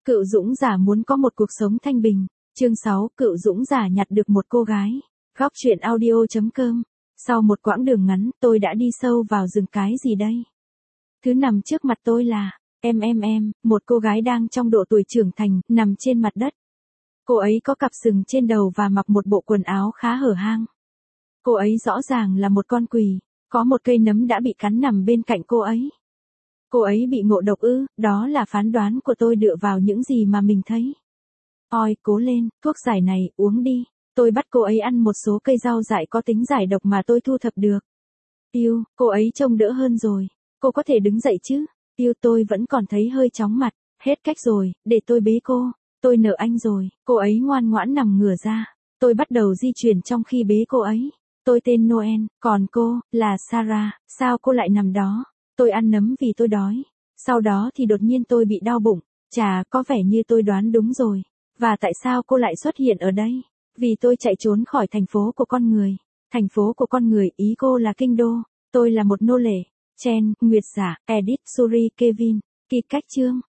Cựu dũng giả muốn có một cuộc sống thanh bình. Chương 6, cựu dũng giả nhặt được một cô gái. Góc truyện audio.com. Sau một quãng đường ngắn, tôi đã đi sâu vào rừng. Cái gì đây? Thứ nằm trước mặt tôi là một cô gái đang trong độ tuổi trưởng thành, nằm trên mặt đất. Cô ấy có cặp sừng trên đầu và mặc một bộ quần áo khá hở hang. Cô ấy rõ ràng là một con quỷ, có một cây nấm đã bị cắn nằm bên cạnh cô ấy. Cô ấy bị ngộ độc ư? Đó là phán đoán của tôi dựa vào những gì mà mình thấy. Ôi, cố lên, thuốc giải này, uống đi. Tôi bắt cô ấy ăn một số cây rau dại có tính giải độc mà tôi thu thập được. Yêu, cô ấy trông đỡ hơn rồi. Cô có thể đứng dậy chứ? Yêu, tôi vẫn còn thấy hơi chóng mặt. Hết cách rồi, để tôi bế cô. Tôi nợ anh rồi. Cô ấy ngoan ngoãn nằm ngửa ra. Tôi bắt đầu di chuyển trong khi bế cô ấy. Tôi tên Noel, còn cô, là Sarah. Sao cô lại nằm đó? Tôi ăn nấm vì tôi đói. Sau đó thì đột nhiên tôi bị đau bụng. Chà, có vẻ như tôi đoán đúng rồi. Và tại sao cô lại xuất hiện ở đây? Vì tôi chạy trốn khỏi thành phố của con người. Thành phố của con người, ý cô là kinh đô. Tôi là một nô lệ. Chen, Nguyệt giả, Edith, Suri, Kevin. Kỳ cách chương.